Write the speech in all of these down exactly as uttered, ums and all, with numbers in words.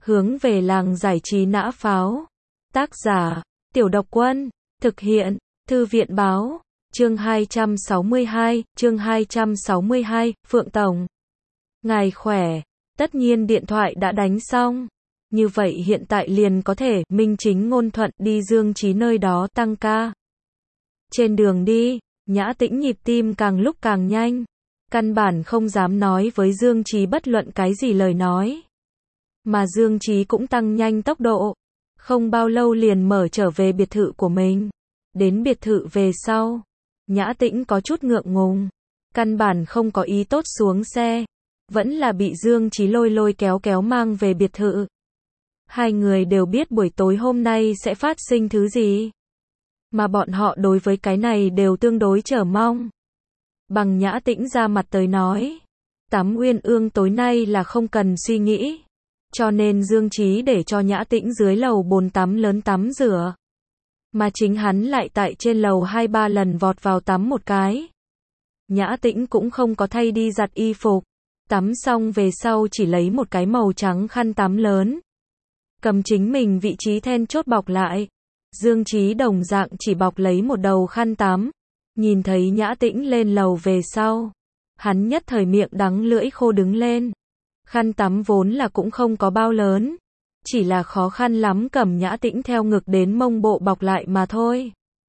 Hướng về làng giải trí nã pháo. Tác giả, Tiểu Độc Quân. Thực hiện, Thư viện báo. Chương hai trăm sáu mươi hai, chương hai trăm sáu mươi hai, Phượng Tổng. Ngài khỏe, tất nhiên điện thoại đã đánh xong. Như vậy hiện tại liền có thể, minh chính ngôn thuận, đi Dương Chí nơi đó tăng ca. Trên đường đi, Nhã Tĩnh nhịp tim càng lúc càng nhanh. Căn bản không dám nói với Dương Chí bất luận cái gì lời nói. Mà Dương Chí cũng tăng nhanh tốc độ. Không bao lâu liền mở trở về biệt thự của mình. Đến biệt thự về sau, Nhã Tĩnh có chút ngượng ngùng. Căn bản không có ý tốt xuống xe. Vẫn là bị Dương Chí lôi lôi kéo kéo mang về biệt thự. Hai người đều biết buổi tối hôm nay sẽ phát sinh thứ gì. Mà bọn họ đối với cái này đều tương đối chờ mong. Bằng Nhã Tĩnh ra mặt tới nói. Tắm Uyên Ương tối nay là không cần suy nghĩ. Cho nên Dương Chí để cho Nhã Tĩnh dưới lầu bồn tắm lớn tắm rửa. Mà chính hắn lại tại trên lầu hai ba lần vọt vào tắm một cái. Nhã Tĩnh cũng không có thay đi giặt y phục. Tắm xong về sau chỉ lấy một cái màu trắng khăn tắm lớn. Cầm chính mình vị trí then chốt bọc lại. Dương Chí đồng dạng chỉ bọc lấy một đầu khăn tắm. Nhìn thấy Nhã Tĩnh lên lầu về sau. Hắn nhất thời miệng đắng lưỡi khô đứng lên. Khăn tắm vốn là cũng không có bao lớn. Chỉ là khó khăn lắm cầm Nhã Tĩnh theo ngực đến mông bộ bọc lại mà thôi.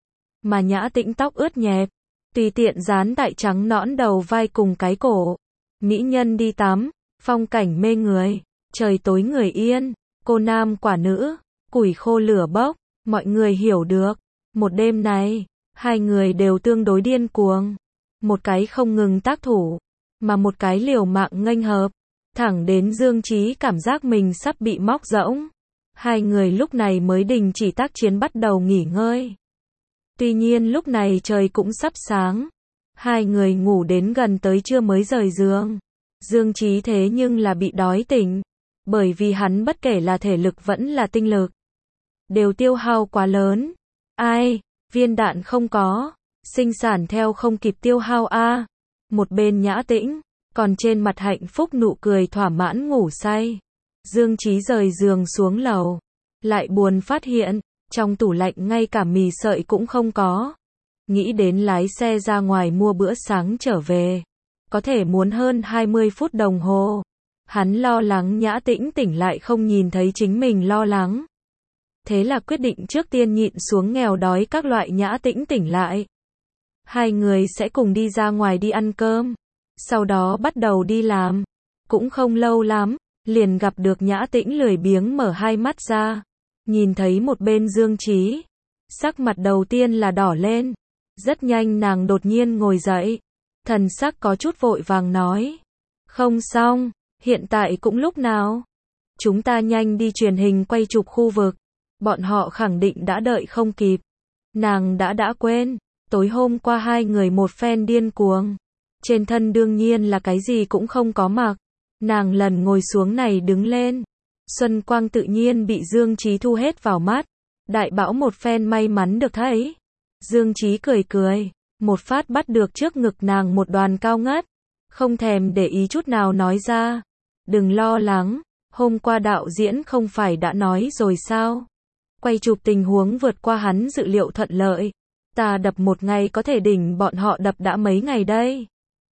Mà Nhã Tĩnh tóc ướt nhẹp. Tùy tiện dán tại trắng nõn đầu vai cùng cái cổ. Mỹ nhân đi tắm. Phong cảnh mê người. Trời tối người yên. Cô nam quả nữ. Củi khô lửa bốc. Mọi người hiểu được. Một đêm này, hai người đều tương đối điên cuồng. Một cái không ngừng tác thủ. Mà một cái liều mạng nghênh hợp. Thẳng đến Dương Chí cảm giác mình sắp bị móc rỗng. Hai người lúc này mới đình chỉ tác chiến bắt đầu nghỉ ngơi. Tuy nhiên lúc này trời cũng sắp sáng. Hai người ngủ đến gần tới trưa mới rời giường. Dương Chí thế nhưng là bị đói tỉnh. Bởi vì hắn bất kể là thể lực vẫn là tinh lực. Đều tiêu hao quá lớn. Ai, viên đạn không có. Sinh sản theo không kịp tiêu hao a. Một bên Nhã Tĩnh. Còn trên mặt hạnh phúc nụ cười thỏa mãn ngủ say. Dương Chí rời giường xuống lầu. Lại buồn phát hiện, trong tủ lạnh ngay cả mì sợi cũng không có. Nghĩ đến lái xe ra ngoài mua bữa sáng trở về. Có thể muốn hơn hai mươi phút đồng hồ. Hắn lo lắng Nhã Tĩnh tỉnh lại không nhìn thấy chính mình lo lắng. Thế là quyết định trước tiên nhịn xuống nghèo đói các loại Nhã Tĩnh tỉnh lại. Hai người sẽ cùng đi ra ngoài đi ăn cơm. Sau đó bắt đầu đi làm. Cũng không lâu lắm, liền gặp được Nhã Tĩnh lười biếng mở hai mắt ra. Nhìn thấy một bên Dương Chí. Sắc mặt đầu tiên là đỏ lên. Rất nhanh nàng đột nhiên ngồi dậy. Thần sắc có chút vội vàng nói. Không xong, hiện tại cũng lúc nào. Chúng ta nhanh đi truyền hình quay chụp khu vực. Bọn họ khẳng định đã đợi không kịp. Nàng đã đã quên. Tối hôm qua hai người một phen điên cuồng. Trên thân đương nhiên là cái gì cũng không có mặc. Nàng lần ngồi xuống này đứng lên. Xuân quang tự nhiên bị Dương Chí thu hết vào mắt. Đại bão một phen may mắn được thấy. Dương Chí cười cười. Một phát bắt được trước ngực nàng một đoàn cao ngất. Không thèm để ý chút nào nói ra. Đừng lo lắng. Hôm qua đạo diễn không phải đã nói rồi sao? Quay chụp tình huống vượt qua hắn dự liệu thuận lợi. Ta đập một ngày có thể đỉnh bọn họ đập đã mấy ngày đây.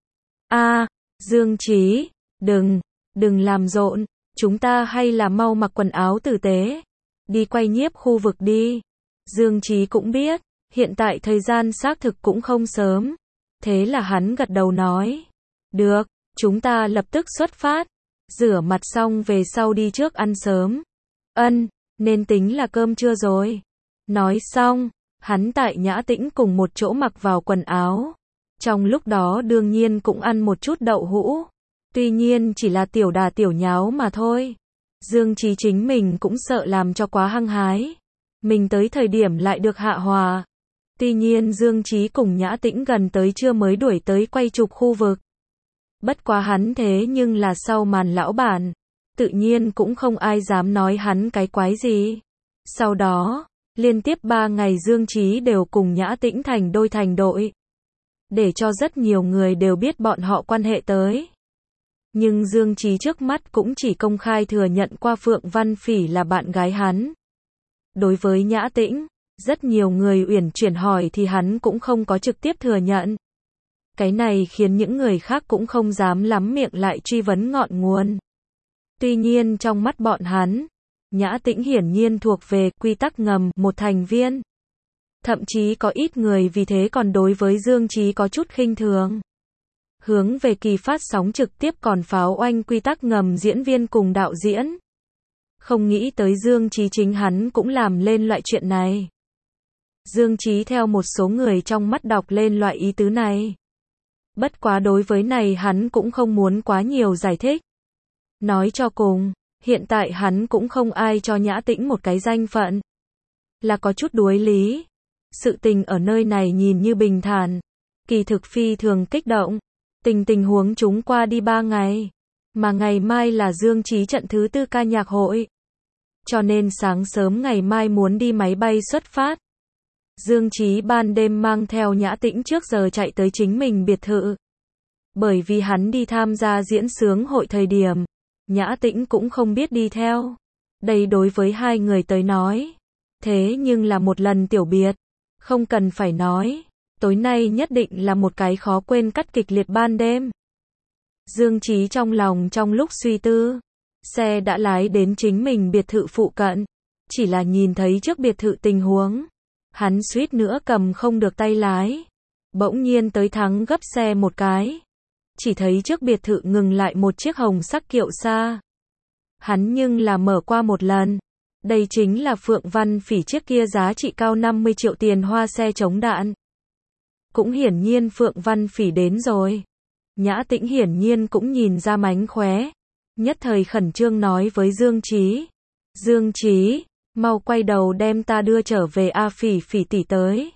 A, à, Dương Chí, đừng, đừng làm rộn, chúng ta hay là mau mặc quần áo tử tế, đi quay nhiếp khu vực đi. Dương Chí cũng biết, hiện tại thời gian xác thực cũng không sớm, thế là hắn gật đầu nói, được, chúng ta lập tức xuất phát, rửa mặt xong về sau đi trước ăn sớm. Ân, nên tính là cơm trưa rồi. Nói xong, hắn tại Nhã Tĩnh cùng một chỗ mặc vào quần áo. Trong lúc đó đương nhiên cũng ăn một chút đậu hũ. Tuy nhiên chỉ là tiểu đà tiểu nháo mà thôi. Dương Chí chính mình cũng sợ làm cho quá hăng hái. Mình tới thời điểm lại được hạ hòa. Tuy nhiên Dương Chí cùng Nhã Tĩnh gần tới trưa mới đuổi tới quay chụp khu vực. Bất quá hắn thế nhưng là sau màn lão bản. Tự nhiên cũng không ai dám nói hắn cái quái gì. Sau đó, liên tiếp ba ngày Dương Chí đều cùng Nhã Tĩnh thành đôi thành đội. Để cho rất nhiều người đều biết bọn họ quan hệ tới. Nhưng Dương Chí trước mắt cũng chỉ công khai thừa nhận qua Phượng Văn Phỉ là bạn gái hắn. Đối với Nhã Tĩnh, rất nhiều người uyển chuyển hỏi thì hắn cũng không có trực tiếp thừa nhận. Cái này khiến những người khác cũng không dám lắm miệng lại truy vấn ngọn nguồn. Tuy nhiên trong mắt bọn hắn, Nhã Tĩnh hiển nhiên thuộc về quy tắc ngầm, một thành viên. Thậm chí có ít người vì thế còn đối với Dương Chí có chút khinh thường. Hướng về kỳ phát sóng trực tiếp còn pháo oanh quy tắc ngầm diễn viên cùng đạo diễn. Không nghĩ tới Dương Chí chính hắn cũng làm lên loại chuyện này. Dương Chí theo một số người trong mắt đọc lên loại ý tứ này. Bất quá đối với này hắn cũng không muốn quá nhiều giải thích. Nói cho cùng, hiện tại hắn cũng không ai cho Nhã Tĩnh một cái danh phận. Là có chút đuối lý. Sự tình ở nơi này nhìn như bình thản. Kỳ thực phi thường kích động. Tình tình huống chúng qua đi ba ngày. Mà ngày mai là Dương Chí trận thứ tư ca nhạc hội. Cho nên sáng sớm ngày mai muốn đi máy bay xuất phát. Dương Chí ban đêm mang theo Nhã Tĩnh trước giờ chạy tới chính mình biệt thự. Bởi vì hắn đi tham gia diễn sướng hội thời điểm, Nhã Tĩnh cũng không biết đi theo. Đây đối với hai người tới nói. Thế nhưng là một lần tiểu biệt. Không cần phải nói. Tối nay nhất định là một cái khó quên cắt kịch liệt ban đêm. Dương Chí trong lòng trong lúc suy tư. Xe đã lái đến chính mình biệt thự phụ cận. Chỉ là nhìn thấy trước biệt thự tình huống. Hắn suýt nữa cầm không được tay lái. Bỗng nhiên tới thắng gấp xe một cái. Chỉ thấy trước biệt thự ngừng lại một chiếc hồng sắc kiệu xa. Hắn nhưng là mở qua một lần. Đây chính là Phượng Văn Phỉ chiếc kia giá trị cao năm mươi triệu tiền hoa xe chống đạn. Cũng hiển nhiên Phượng Văn Phỉ đến rồi. Nhã Tĩnh hiển nhiên cũng nhìn ra mánh khóe. Nhất thời khẩn trương nói với Dương Chí. Dương Chí, mau quay đầu đem ta đưa trở về A Phỉ Phỉ tỷ tới.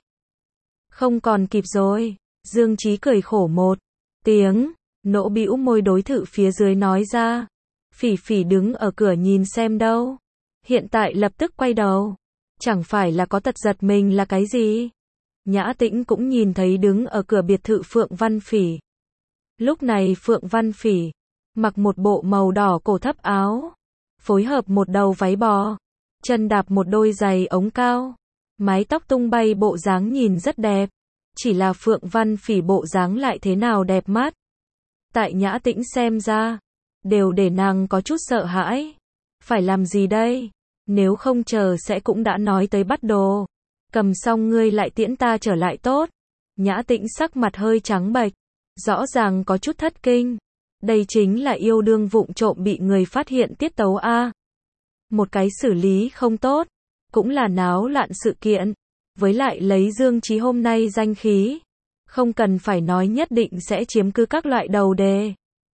Không còn kịp rồi. Dương Chí cười khổ một tiếng, nỗ bĩu môi đối thự phía dưới nói ra. Phỉ Phỉ đứng ở cửa nhìn xem đâu. Hiện tại lập tức quay đầu. Chẳng phải là có tật giật mình là cái gì? Nhã Tĩnh cũng nhìn thấy đứng ở cửa biệt thự Phượng Văn Phỉ. Lúc này Phượng Văn Phỉ mặc một bộ màu đỏ cổ thấp áo, phối hợp một đầu váy bò, chân đạp một đôi giày ống cao, mái tóc tung bay bộ dáng nhìn rất đẹp. Chỉ là Phượng Văn Phỉ bộ dáng lại thế nào đẹp mắt. Tại Nhã Tĩnh xem ra, đều để nàng có chút sợ hãi. Phải làm gì đây? Nếu không chờ sẽ cũng đã nói tới bắt đồ. Cầm xong ngươi lại tiễn ta trở lại tốt. Nhã Tĩnh sắc mặt hơi trắng bệch, rõ ràng có chút thất kinh. Đây chính là yêu đương vụng trộm bị người phát hiện tiết tấu a. Một cái xử lý không tốt, cũng là náo loạn sự kiện. Với lại lấy Dương Chí hôm nay danh khí, không cần phải nói nhất định sẽ chiếm cứ các loại đầu đề.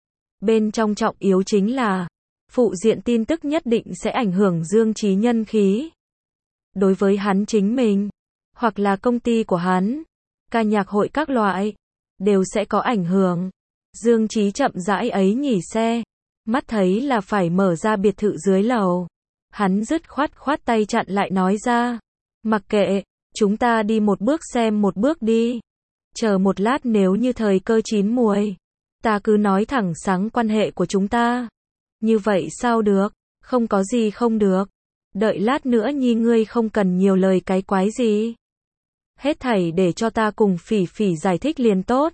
Bên trong trọng yếu chính là, phụ diện tin tức nhất định sẽ ảnh hưởng Dương Chí nhân khí. Đối với hắn chính mình, hoặc là công ty của hắn, ca nhạc hội các loại, đều sẽ có ảnh hưởng. Dương Chí chậm rãi ấy nhỉ xe, mắt thấy là phải mở ra biệt thự dưới lầu. Hắn dứt khoát khoát tay chặn lại nói ra, mặc kệ, chúng ta đi một bước xem một bước đi. Chờ một lát nếu như thời cơ chín muồi, ta cứ nói thẳng sáng quan hệ của chúng ta. Như vậy sao được, không có gì không được. Đợi lát nữa nhi ngươi không cần nhiều lời cái quái gì. Hết thảy để cho ta cùng Phỉ Phỉ giải thích liền tốt.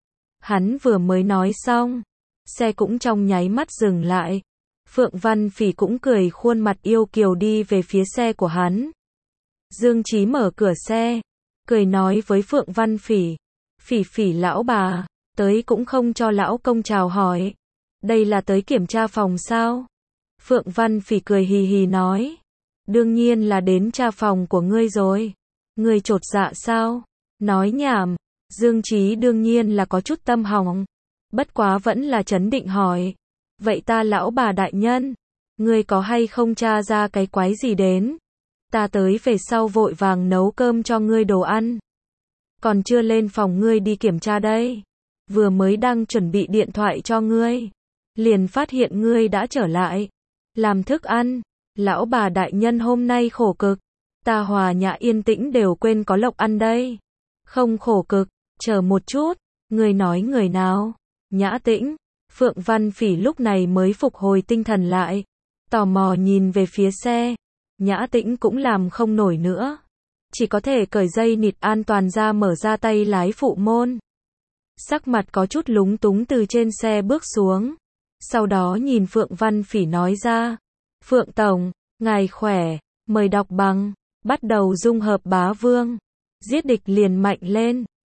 Hắn vừa mới nói xong, xe cũng trong nháy mắt dừng lại. Phượng Văn Phỉ cũng cười khuôn mặt yêu kiều đi về phía xe của hắn. Dương Chí mở cửa xe, cười nói với Phượng Văn Phỉ. Phỉ Phỉ lão bà, tới cũng không cho lão công chào hỏi. Đây là tới kiểm tra phòng sao? Phượng Văn Phỉ cười hì hì nói. Đương nhiên là đến tra phòng của ngươi rồi. Ngươi chột dạ sao? Nói nhảm. Dương Chí đương nhiên là có chút tâm hỏng. Bất quá vẫn là trấn định hỏi. Vậy ta lão bà đại nhân, ngươi có hay không tra ra cái quái gì đến? Ta tới về sau vội vàng nấu cơm cho ngươi đồ ăn. Còn chưa lên phòng ngươi đi kiểm tra đây. Vừa mới đang chuẩn bị điện thoại cho ngươi. Liền phát hiện ngươi đã trở lại. Làm thức ăn. Lão bà đại nhân hôm nay khổ cực. Ta Hòa Nhã yên tĩnh đều quên có lộc ăn đây. Không khổ cực, chờ một chút. Ngươi nói người nào? Nhã Tĩnh. Phượng Văn Phỉ lúc này mới phục hồi tinh thần lại, tò mò nhìn về phía xe. Nhã Tĩnh cũng làm không nổi nữa, chỉ có thể cởi dây nịt an toàn ra, mở ra tay lái phụ môn. Sắc mặt có chút lúng túng từ trên xe bước xuống, sau đó nhìn Phượng Văn Phỉ nói ra, Phượng Tổng, ngài khỏe, mời đọc bằng, bắt đầu dung hợp bá vương, giết địch liền mạnh lên.